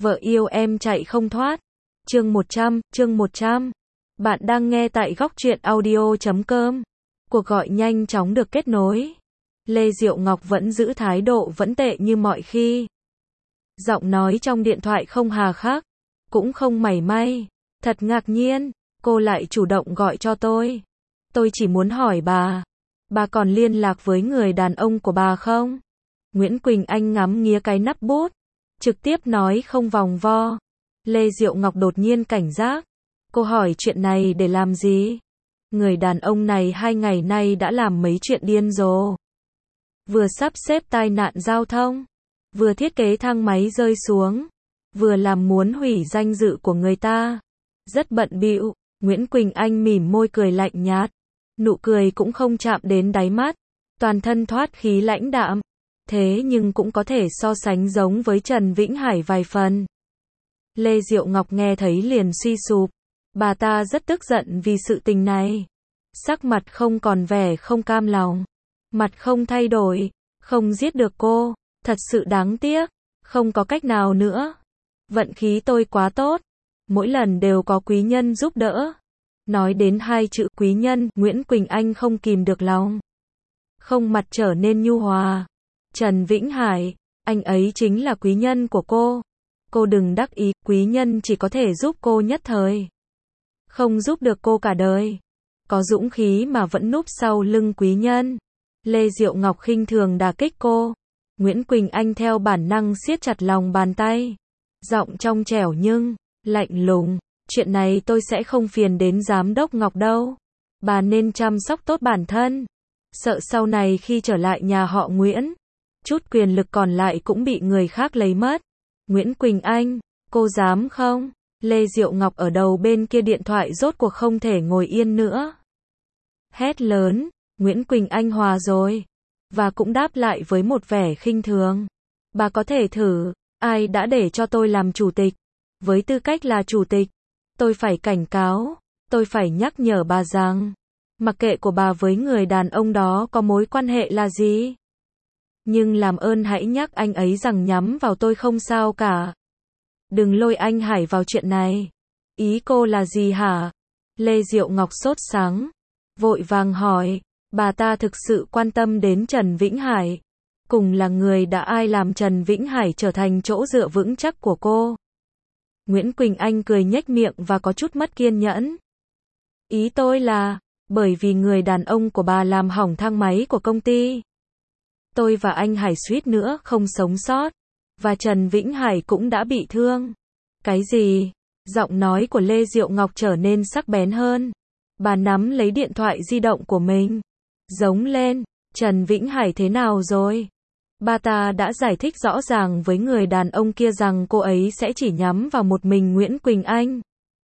Vợ yêu em chạy không thoát. Chương 100. Bạn đang nghe tại góc truyện audio.com. Cuộc gọi nhanh chóng được kết nối. Lê Diệu Ngọc vẫn giữ thái độ vẫn tệ như mọi khi. Giọng nói trong điện thoại không hà khắc, cũng không mảy may. Thật ngạc nhiên, cô lại chủ động gọi cho tôi. Tôi chỉ muốn hỏi bà còn liên lạc với người đàn ông của bà không? Nguyễn Quỳnh Anh ngắm nghía cái nắp bút, trực tiếp nói không vòng vo. Lê Diệu Ngọc đột nhiên cảnh giác. Cô hỏi chuyện này để làm gì? Người đàn ông này 2 ngày nay đã làm mấy chuyện điên rồ. Vừa sắp xếp tai nạn giao thông, vừa thiết kế thang máy rơi xuống, vừa làm muốn hủy danh dự của người ta. Rất bận bịu. Nguyễn Quỳnh Anh mỉm môi cười lạnh nhạt. Nụ cười cũng không chạm đến đáy mắt. Toàn thân thoát khí lãnh đạm. Thế nhưng cũng có thể so sánh giống với Trần Vĩnh Hải vài phần. Lê Diệu Ngọc nghe thấy liền suy sụp. Bà ta rất tức giận vì sự tình này. Sắc mặt không còn vẻ không cam lòng. Mặt không thay đổi. Không giết được cô. Thật sự đáng tiếc. Không có cách nào nữa. Vận khí tôi quá tốt. Mỗi lần đều có quý nhân giúp đỡ. Nói đến 2 chữ quý nhân, Nguyễn Quỳnh Anh không kìm được lòng. Không mặt trở nên nhu hòa. Trần Vĩnh Hải, anh ấy chính là quý nhân của cô. Cô đừng đắc ý, quý nhân chỉ có thể giúp cô nhất thời. Không giúp được cô cả đời. Có dũng khí mà vẫn núp sau lưng quý nhân. Lê Diệu Ngọc khinh thường đả kích cô. Nguyễn Quỳnh Anh theo bản năng siết chặt lòng bàn tay. Giọng trong trẻo nhưng lạnh lùng. Chuyện này tôi sẽ không phiền đến giám đốc Ngọc đâu. Bà nên chăm sóc tốt bản thân. Sợ sau này khi trở lại nhà họ Nguyễn, chút quyền lực còn lại cũng bị người khác lấy mất. Nguyễn Quỳnh Anh, cô dám không? Lê Diệu Ngọc ở đầu bên kia điện thoại rốt cuộc không thể ngồi yên nữa. Hét lớn, Nguyễn Quỳnh Anh hòa rồi. Và cũng đáp lại với một vẻ khinh thường. Bà có thể thử, ai đã để cho tôi làm chủ tịch? Với tư cách là chủ tịch, tôi phải cảnh cáo, tôi phải nhắc nhở bà rằng, mặc kệ của bà với người đàn ông đó có mối quan hệ là gì. Nhưng làm ơn hãy nhắc anh ấy rằng nhắm vào tôi không sao cả. Đừng lôi anh Hải vào chuyện này. Ý cô là gì hả? Lê Diệu Ngọc sốt sắng, vội vàng hỏi, bà ta thực sự quan tâm đến Trần Vĩnh Hải. Cùng là người đã ai làm Trần Vĩnh Hải trở thành chỗ dựa vững chắc của cô. Nguyễn Quỳnh Anh cười nhếch miệng và có chút mất kiên nhẫn. Ý tôi là, bởi vì người đàn ông của bà làm hỏng thang máy của công ty. Tôi và anh Hải suýt nữa không sống sót. Và Trần Vĩnh Hải cũng đã bị thương. Cái gì? Giọng nói của Lê Diệu Ngọc trở nên sắc bén hơn. Bà nắm lấy điện thoại di động của mình. Giống lên, Trần Vĩnh Hải thế nào rồi? Bà ta đã giải thích rõ ràng với người đàn ông kia rằng cô ấy sẽ chỉ nhắm vào một mình Nguyễn Quỳnh Anh.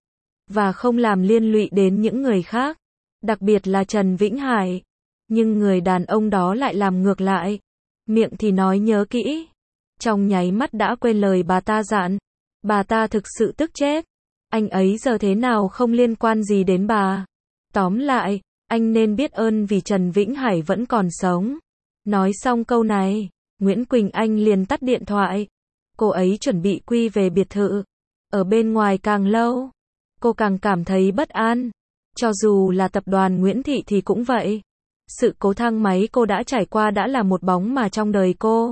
Và không làm liên lụy đến những người khác. Đặc biệt là Trần Vĩnh Hải. Nhưng người đàn ông đó lại làm ngược lại. Miệng thì nói nhớ kỹ. Trong nháy mắt đã quên lời bà ta dặn. Bà ta thực sự tức chết. Anh ấy giờ thế nào không liên quan gì đến bà. Tóm lại, anh nên biết ơn vì Trần Vĩnh Hải vẫn còn sống. Nói xong câu này, Nguyễn Quỳnh Anh liền tắt điện thoại. Cô ấy chuẩn bị quy về biệt thự. Ở bên ngoài càng lâu, cô càng cảm thấy bất an. Cho dù là tập đoàn Nguyễn Thị thì cũng vậy. Sự cố thang máy cô đã trải qua đã là một bóng mà trong đời cô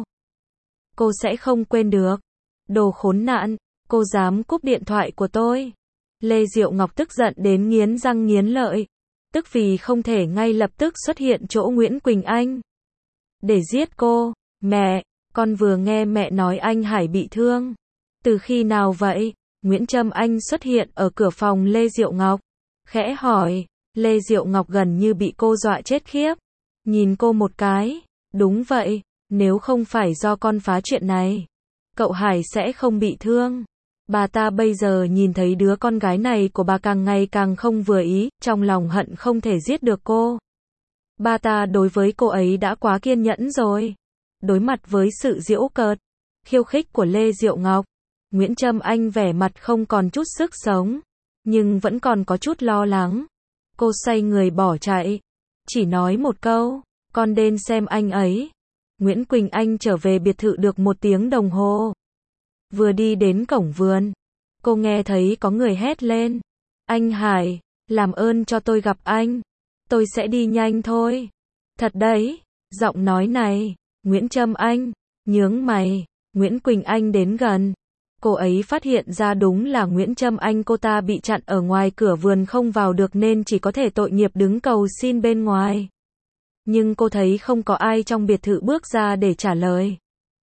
sẽ không quên được. Đồ khốn nạn, cô dám cúp điện thoại của tôi. Lê Diệu Ngọc tức giận đến nghiến răng nghiến lợi. Tức vì không thể ngay lập tức xuất hiện chỗ Nguyễn Quỳnh Anh để giết cô. Mẹ, con vừa nghe mẹ nói anh Hải bị thương. Từ khi nào vậy? Nguyễn Trâm Anh xuất hiện ở cửa phòng Lê Diệu Ngọc. Khẽ hỏi. Lê Diệu Ngọc gần như bị cô dọa chết khiếp. Nhìn cô một cái. Đúng vậy, nếu không phải do con phá chuyện này, cậu Hải sẽ không bị thương. Bà ta bây giờ nhìn thấy đứa con gái này của bà càng ngày càng không vừa ý, trong lòng hận không thể giết được cô. Bà ta đối với cô ấy đã quá kiên nhẫn rồi. Đối mặt với sự giễu cợt, khiêu khích của Lê Diệu Ngọc, Nguyễn Trâm Anh vẻ mặt không còn chút sức sống, nhưng vẫn còn có chút lo lắng. Cô xoay người bỏ chạy, chỉ nói một câu, con đến xem anh ấy. Nguyễn Quỳnh Anh trở về biệt thự được 1 tiếng đồng hồ. Vừa đi đến cổng vườn, cô nghe thấy có người hét lên. Anh Hải, làm ơn cho tôi gặp anh. Tôi sẽ đi nhanh thôi. Thật đấy, giọng nói này, Nguyễn Trâm Anh, nhướng mày, Nguyễn Quỳnh Anh đến gần. Cô ấy phát hiện ra đúng là Nguyễn Trâm Anh, cô ta bị chặn ở ngoài cửa vườn không vào được nên chỉ có thể tội nghiệp đứng cầu xin bên ngoài. Nhưng cô thấy không có ai trong biệt thự bước ra để trả lời.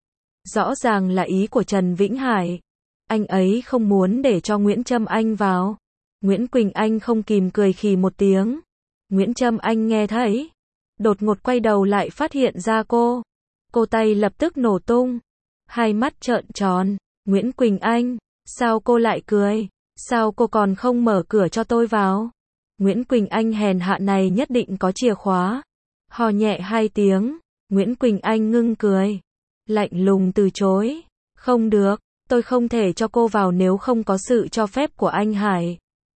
Rõ ràng là ý của Trần Vĩnh Hải. Anh ấy không muốn để cho Nguyễn Trâm Anh vào. Nguyễn Quỳnh Anh không kìm cười khì một tiếng. Nguyễn Trâm Anh nghe thấy, đột ngột quay đầu lại phát hiện ra cô. Cô tay lập tức nổ tung. Hai mắt trợn tròn. Nguyễn Quỳnh Anh, sao cô lại cười? Sao cô còn không mở cửa cho tôi vào? Nguyễn Quỳnh Anh hèn hạ này nhất định có chìa khóa. Hò nhẹ hai tiếng, Nguyễn Quỳnh Anh ngưng cười. Lạnh lùng từ chối. Không được, tôi không thể cho cô vào nếu không có sự cho phép của anh Hải.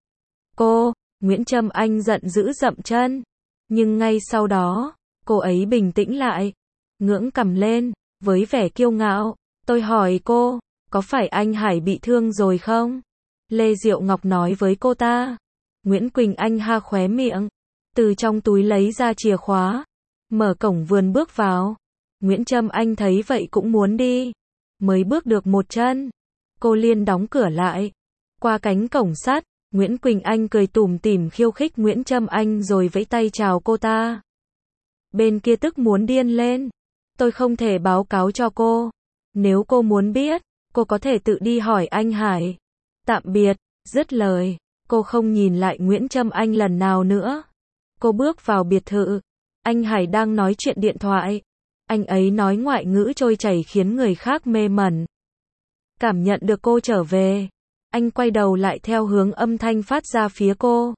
Cô, Nguyễn Trâm Anh giận dữ dậm chân. Nhưng ngay sau đó, cô ấy bình tĩnh lại. Ngưỡng cằm lên, với vẻ kiêu ngạo. Tôi hỏi cô, có phải anh Hải bị thương rồi không? Lê Diệu Ngọc nói với cô ta. Nguyễn Quỳnh Anh ha khóe miệng. Từ trong túi lấy ra chìa khóa. Mở cổng vườn bước vào. Nguyễn Trâm Anh thấy vậy cũng muốn đi. Mới bước được một chân, cô liền đóng cửa lại. Qua cánh cổng sắt, Nguyễn Quỳnh Anh cười tủm tỉm khiêu khích Nguyễn Trâm Anh rồi vẫy tay chào cô ta. Bên kia tức muốn điên lên. Tôi không thể báo cáo cho cô. Nếu cô muốn biết, cô có thể tự đi hỏi anh Hải. Tạm biệt, dứt lời, cô không nhìn lại Nguyễn Trâm Anh lần nào nữa. Cô bước vào biệt thự. Anh Hải đang nói chuyện điện thoại. Anh ấy nói ngoại ngữ trôi chảy khiến người khác mê mẩn. Cảm nhận được cô trở về, anh quay đầu lại theo hướng âm thanh phát ra phía cô.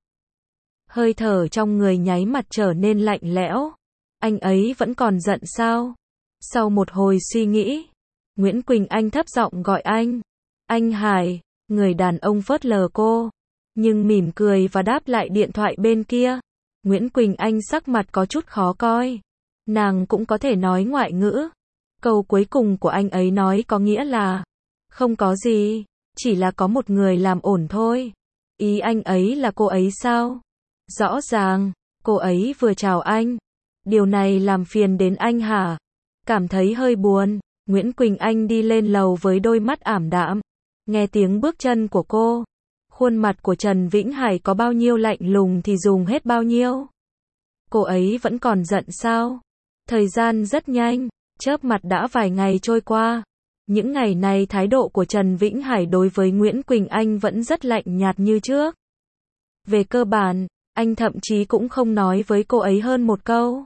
Hơi thở trong người nháy mặt trở nên lạnh lẽo. Anh ấy vẫn còn giận sao? Sau một hồi suy nghĩ, Nguyễn Quỳnh Anh thấp giọng gọi anh. Anh Hải, người đàn ông phớt lờ cô, nhưng mỉm cười và đáp lại điện thoại bên kia. Nguyễn Quỳnh Anh sắc mặt có chút khó coi. Nàng cũng có thể nói ngoại ngữ. Câu cuối cùng của anh ấy nói có nghĩa là không có gì, chỉ là có một người làm ổn thôi. Ý anh ấy là cô ấy sao? Rõ ràng, cô ấy vừa chào anh. Điều này làm phiền đến anh hả? Cảm thấy hơi buồn, Nguyễn Quỳnh Anh đi lên lầu với đôi mắt ảm đạm. Nghe tiếng bước chân của cô. Khuôn mặt của Trần Vĩnh Hải có bao nhiêu lạnh lùng thì dùng hết bao nhiêu. Cô ấy vẫn còn giận sao? Thời gian rất nhanh, chớp mặt đã vài ngày trôi qua. Những ngày này thái độ của Trần Vĩnh Hải đối với Nguyễn Quỳnh Anh vẫn rất lạnh nhạt như trước. Về cơ bản, anh thậm chí cũng không nói với cô ấy hơn một câu.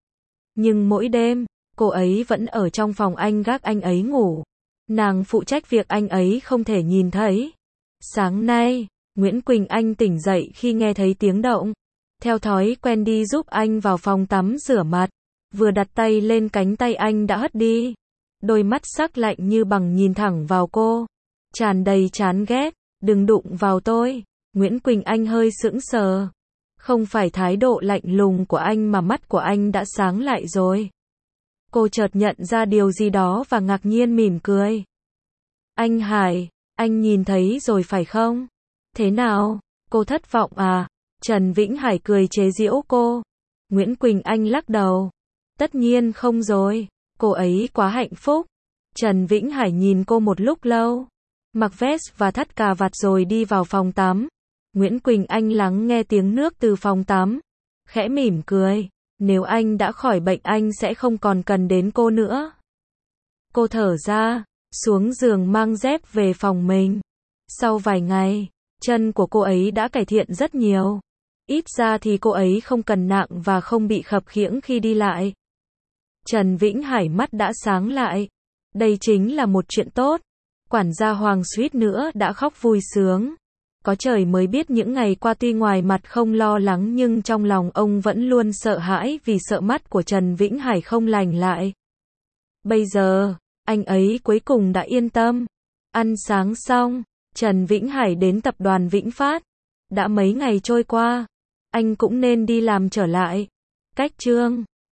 Nhưng mỗi đêm, cô ấy vẫn ở trong phòng anh gác anh ấy ngủ. Nàng phụ trách việc anh ấy không thể nhìn thấy. Sáng nay, Nguyễn Quỳnh Anh tỉnh dậy khi nghe thấy tiếng động. Theo thói quen đi giúp anh vào phòng tắm rửa mặt. Vừa đặt tay lên cánh tay anh đã hất đi. Đôi mắt sắc lạnh như bằng nhìn thẳng vào cô. Tràn đầy chán ghét. Đừng đụng vào tôi. Nguyễn Quỳnh Anh hơi sững sờ. Không phải thái độ lạnh lùng của anh mà mắt của anh đã sáng lại rồi. Cô chợt nhận ra điều gì đó và ngạc nhiên mỉm cười. Anh Hải, anh nhìn thấy rồi phải không? Thế nào? Cô thất vọng à? Trần Vĩnh Hải cười chế giễu cô. Nguyễn Quỳnh Anh lắc đầu. Tất nhiên không rồi. Cô ấy quá hạnh phúc. Trần Vĩnh Hải nhìn cô một lúc lâu. Mặc vest và thắt cà vạt rồi đi vào phòng tắm. Nguyễn Quỳnh Anh lắng nghe tiếng nước từ phòng tắm. Khẽ mỉm cười. Nếu anh đã khỏi bệnh anh sẽ không còn cần đến cô nữa. Cô thở ra, xuống giường mang dép về phòng mình. Sau vài ngày, chân của cô ấy đã cải thiện rất nhiều. Ít ra thì cô ấy không cần nặng và không bị khập khiễng khi đi lại. Trần Vĩnh Hải mắt đã sáng lại. Đây chính là một chuyện tốt. Quản gia Hoàng suýt nữa đã khóc vui sướng. Có trời mới biết những ngày qua tuy ngoài mặt không lo lắng nhưng trong lòng ông vẫn luôn sợ hãi vì sợ mắt của Trần Vĩnh Hải không lành lại. Bây giờ, anh ấy cuối cùng đã yên tâm. Ăn sáng xong, Trần Vĩnh Hải đến tập đoàn Vĩnh Phát. Đã mấy ngày trôi qua, anh cũng nên đi làm trở lại. Cách chương